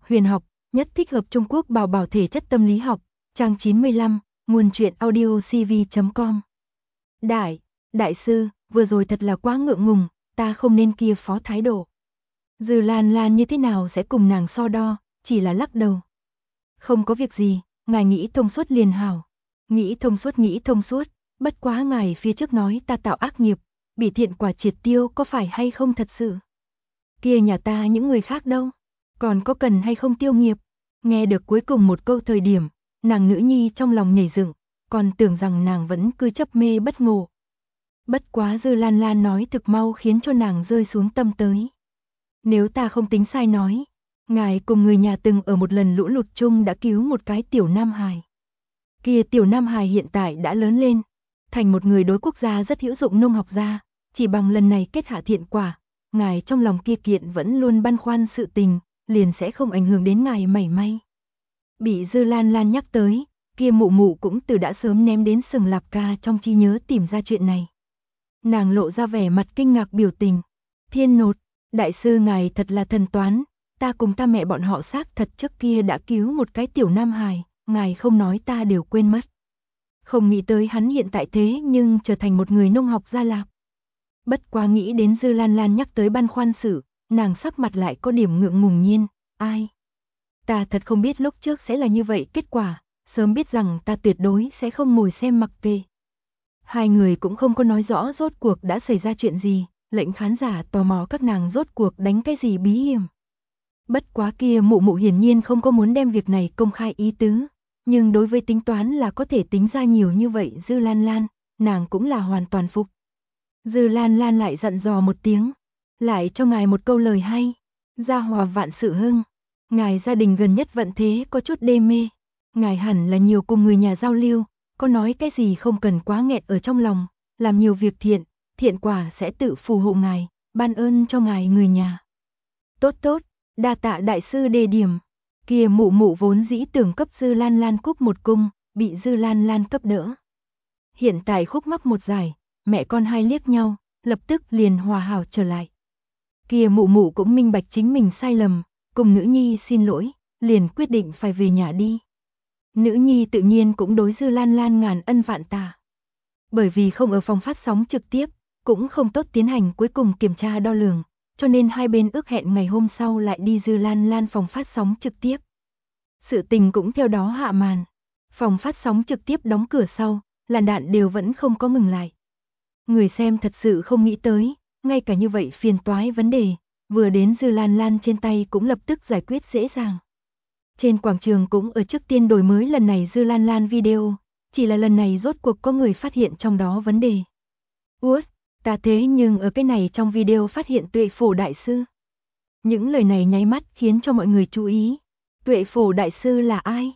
huyền học, nhất thích hợp Trung Quốc bảo bảo thể chất tâm lý học, trang 95, nguồn truyện audio cv.com. Đại sư, vừa rồi thật là quá ngượng ngùng, ta không nên kia phó thái độ. Dư Lan Lan như thế nào sẽ cùng nàng so đo, chỉ là lắc đầu. Không có việc gì, ngài nghĩ thông suốt liền hảo. Nghĩ thông suốt, bất quá ngài phía trước nói ta tạo ác nghiệp, bị thiện quả triệt tiêu có phải hay không thật sự? Kia nhà ta những người khác đâu, còn có cần hay không tiêu nghiệp? Nghe được cuối cùng một câu thời điểm, nàng nữ nhi trong lòng nhảy dựng, còn tưởng rằng nàng vẫn cứ chấp mê bất ngộ. Bất quá Dư Lan Lan nói thực mau khiến cho nàng rơi xuống tâm tới. Nếu ta không tính sai nói, ngài cùng người nhà từng ở một lần lũ lụt chung đã cứu một cái tiểu nam hài. Kia tiểu nam hài hiện tại đã lớn lên, thành một người đối quốc gia rất hữu dụng nông học gia, chỉ bằng lần này kết hạ thiện quả, ngài trong lòng kia kiện vẫn luôn băn khoăn sự tình, liền sẽ không ảnh hưởng đến ngài mảy may. Bị Dư Lan Lan nhắc tới, kia mụ mụ cũng từ đã sớm ném đến Sừng Lạp Ca trong trí nhớ tìm ra chuyện này. Nàng lộ ra vẻ mặt kinh ngạc biểu tình. Thiên Nột, đại sư ngài thật là thần toán, ta cùng ta mẹ bọn họ xác thật trước kia đã cứu một cái tiểu nam hài, ngài không nói ta đều quên mất. Không nghĩ tới hắn hiện tại thế nhưng trở thành một người nông học gia lạc. Bất quá nghĩ đến Dư Lan Lan nhắc tới băn khoăn sự, nàng sắc mặt lại có điểm ngượng ngùng nhiên, ai? Ta thật không biết lúc trước sẽ là như vậy kết quả, sớm biết rằng ta tuyệt đối sẽ không ngồi xem mặc kệ. Hai người cũng không có nói rõ rốt cuộc đã xảy ra chuyện gì, lệnh khán giả tò mò các nàng rốt cuộc đánh cái gì bí hiểm. Bất quá kia mụ mụ hiển nhiên không có muốn đem việc này công khai ý tứ, nhưng đối với tính toán là có thể tính ra nhiều như vậy Dư Lan Lan, nàng cũng là hoàn toàn phục. Dư Lan Lan lại dặn dò một tiếng, lại cho ngài một câu lời hay, gia hòa vạn sự hưng, ngài gia đình gần nhất vận thế có chút đê mê, ngài hẳn là nhiều cùng người nhà giao lưu, có nói cái gì không cần quá nghẹt ở trong lòng, làm nhiều việc thiện, thiện quả sẽ tự phù hộ ngài, ban ơn cho ngài người nhà. Tốt, đa tạ đại sư đề điểm. Kia mụ mụ vốn dĩ tưởng cấp Dư Lan Lan cúc một cung, bị Dư Lan Lan cấp đỡ. Hiện tại khúc mắc một giải, mẹ con hai liếc nhau, lập tức liền hòa hảo trở lại. Kia mụ mụ cũng minh bạch chính mình sai lầm, cùng nữ nhi xin lỗi, liền quyết định phải về nhà đi. Nữ nhi tự nhiên cũng đối Dư Lan Lan ngàn ân vạn tạ. Bởi vì không ở phòng phát sóng trực tiếp, cũng không tốt tiến hành cuối cùng kiểm tra đo lường, cho nên hai bên ước hẹn ngày hôm sau lại đi Dư Lan Lan phòng phát sóng trực tiếp. Sự tình cũng theo đó hạ màn. Phòng phát sóng trực tiếp đóng cửa sau, làn đạn đều vẫn không có ngừng lại. Người xem thật sự không nghĩ tới, ngay cả như vậy phiền toái vấn đề, vừa đến Dư Lan Lan trên tay cũng lập tức giải quyết dễ dàng. Trên quảng trường cũng ở trước tiên đổi mới lần này Dư Lan Lan video, chỉ là lần này rốt cuộc có người phát hiện trong đó vấn đề. Út, ta thế nhưng ở cái này trong video phát hiện Tuệ Phổ Đại Sư. Những lời này nháy mắt khiến cho mọi người chú ý. Tuệ Phổ Đại Sư là ai?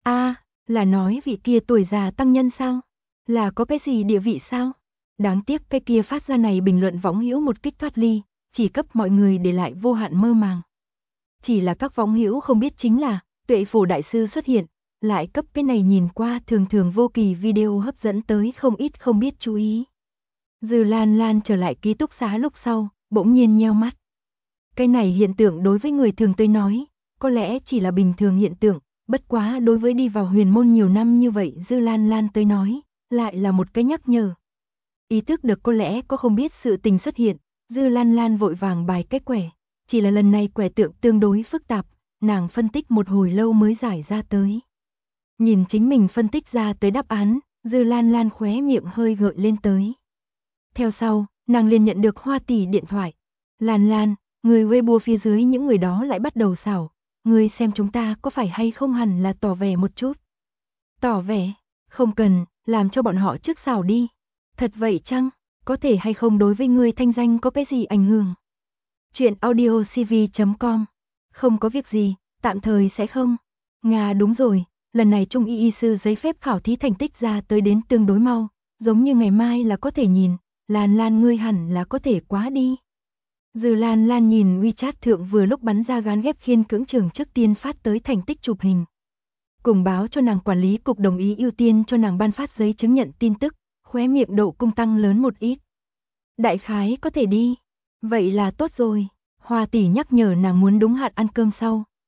Là nói vị kia tuổi già tăng nhân sao? Là có cái gì địa vị sao? Đáng tiếc cái kia phát ra này bình luận võng hữu một kích thoát ly, chỉ cấp mọi người để lại vô hạn mơ màng. Chỉ là các võng hữu không biết chính là Tuệ Phổ Đại Sư xuất hiện, lại cấp cái này nhìn qua thường thường vô kỳ video hấp dẫn tới không ít không biết chú ý. Dư Lan Lan trở lại ký túc xá lúc sau, bỗng nhiên nheo mắt. Cái này hiện tượng đối với người thường tới nói, có lẽ chỉ là bình thường hiện tượng, bất quá đối với đi vào huyền môn nhiều năm như vậy Dư Lan Lan tới nói, lại là một cái nhắc nhở. Ý thức được có lẽ có không biết sự tình xuất hiện, Dư Lan Lan vội vàng bài cái quẻ, chỉ là lần này quẻ tượng tương đối phức tạp, nàng phân tích một hồi lâu mới giải ra tới. Nhìn chính mình phân tích ra tới đáp án, Dư Lan Lan khóe miệng hơi gợi lên tới. Theo sau, nàng liền nhận được Hoa tỷ điện thoại. Lan Lan, người Weibo phía dưới những người đó lại bắt đầu xảo. Người xem chúng ta có phải hay không hẳn là tỏ vẻ một chút. Tỏ vẻ, không cần, làm cho bọn họ trước xảo đi. Thật vậy chăng, có thể hay không đối với người thanh danh có cái gì ảnh hưởng? Chuyện audio cv.com. Không có việc gì, tạm thời sẽ không. Nga đúng rồi, lần này Trung y sư giấy phép khảo thí thành tích ra tới đến tương đối mau, giống như ngày mai là có thể nhìn, Lan Lan ngươi hẳn là có thể quá đi. Dư Lan Lan nhìn WeChat thượng vừa lúc bắn ra gán ghép khiên cưỡng trường trước tiên phát tới thành tích chụp hình. Cùng báo cho nàng quản lý cục đồng ý ưu tiên cho nàng ban phát giấy chứng nhận tin tức, khóe miệng độ cung tăng lớn một ít. Đại khái có thể đi. Vậy là tốt rồi. Hoa tỷ nhắc nhở nàng muốn đúng hạn ăn cơm sau,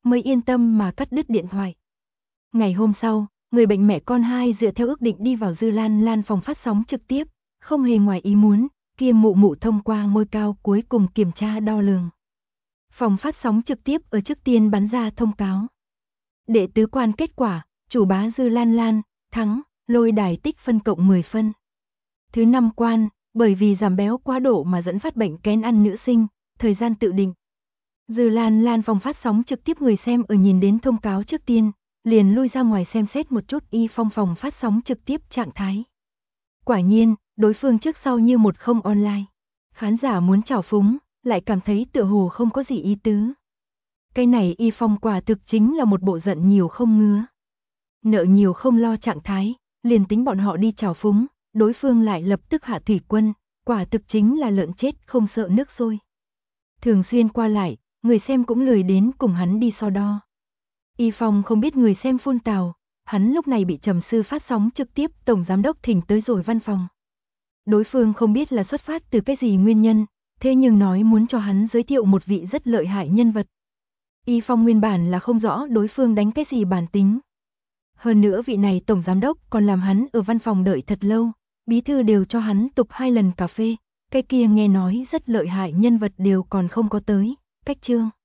mới yên tâm mà cắt đứt điện thoại. Ngày hôm sau, người bệnh mẹ con hai dựa theo ước định đi vào Dư Lan Lan phòng phát sóng trực tiếp, không hề ngoài ý muốn, kia mụ mụ thông qua ngôi cao cuối cùng kiểm tra đo lường. Phòng phát sóng trực tiếp ở trước tiên bắn ra thông cáo. Đệ tứ quan kết quả, chủ bá Dư Lan Lan, thắng, lôi đài tích phân cộng 10 phân. Thứ năm quan, bởi vì giảm béo quá độ mà dẫn phát bệnh kén ăn nữ sinh, thời gian tự định. Dư Lan Lan phòng phát sóng trực tiếp người xem ở nhìn đến thông cáo trước tiên, liền lui ra ngoài xem xét một chút Y Phong phòng phát sóng trực tiếp trạng thái. Quả nhiên, đối phương trước sau như một không online. Khán giả muốn chào phúng, lại cảm thấy tựa hồ không có gì ý tứ. Cái này Y Phong quả thực chính là một bộ giận nhiều không ngứa. Nợ nhiều không lo trạng thái, liền tính bọn họ đi chào phúng, đối phương lại lập tức hạ thủy quân, quả thực chính là lợn chết không sợ nước sôi. Thường xuyên qua lại, người xem cũng lười đến cùng hắn đi so đo. Y Phong không biết người xem phun tào, hắn lúc này bị Trầm Sư phát sóng trực tiếp tổng giám đốc thỉnh tới rồi văn phòng. Đối phương không biết là xuất phát từ cái gì nguyên nhân, thế nhưng nói muốn cho hắn giới thiệu một vị rất lợi hại nhân vật. Y Phong nguyên bản là không rõ đối phương đánh cái gì bản tính. Hơn nữa vị này tổng giám đốc còn làm hắn ở văn phòng đợi thật lâu, bí thư đều cho hắn tục 2 lần cà phê, cái kia nghe nói rất lợi hại nhân vật đều còn không có tới, cách chương.